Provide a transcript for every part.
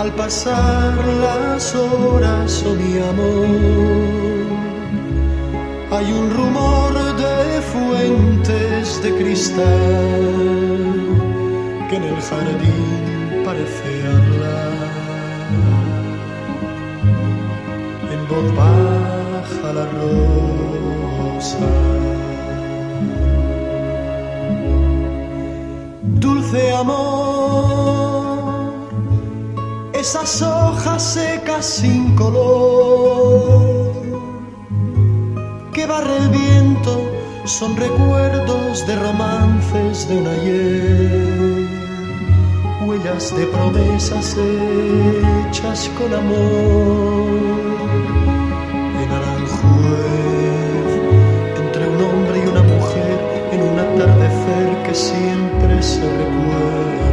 Al pasar las horas, oh mi amor, hay un rumor de fuentes de cristal que en el jardín parece hablar. En voz baja la rosa. Dulce amor, esas hojas secas sin color que barre el viento son recuerdos de romances de un ayer, huellas de promesas hechas con amor. En Aranjuez, entre un hombre y una mujer, en un atardecer que siempre se recuerda.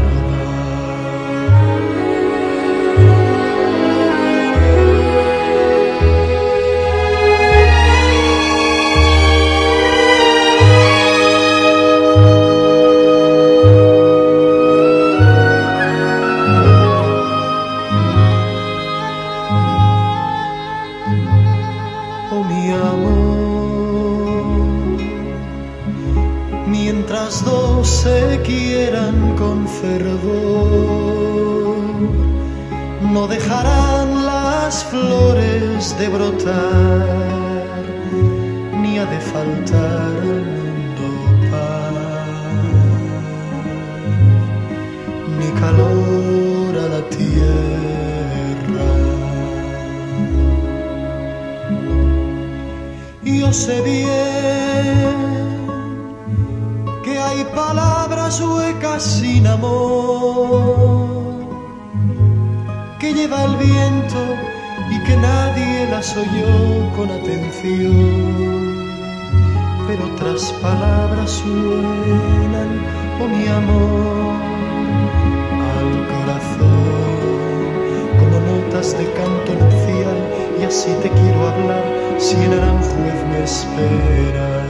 Mientras dos se quieran con fervor, no dejarán las flores de brotar, ni ha de faltar al mundo paz, ni calor a la tierra. Yo sé bien que hay palabras huecas sin amor, que lleva el viento y que nadie las oyó con atención, pero otras palabras suenan, oh mi amor, al corazón, como notas de canto nupcial, y así te quiero hablar si en Aranjuez me esperas.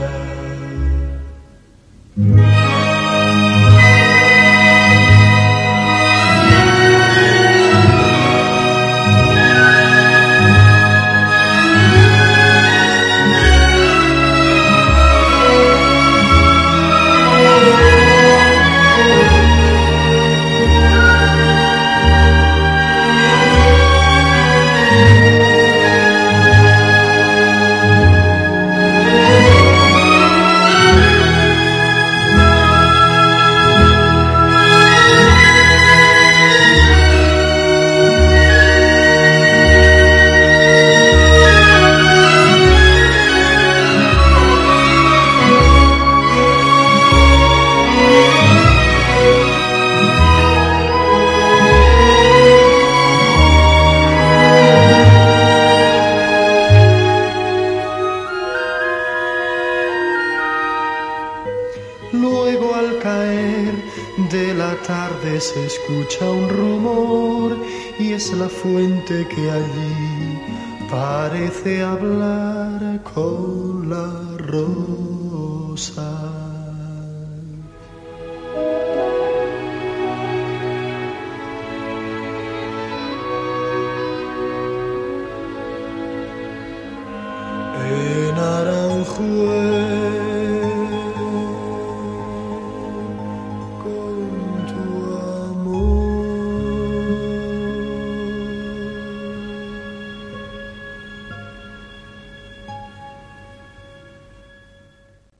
Luego al caer de la tarde se escucha un rumor y es la fuente que allí parece hablar con la rosa.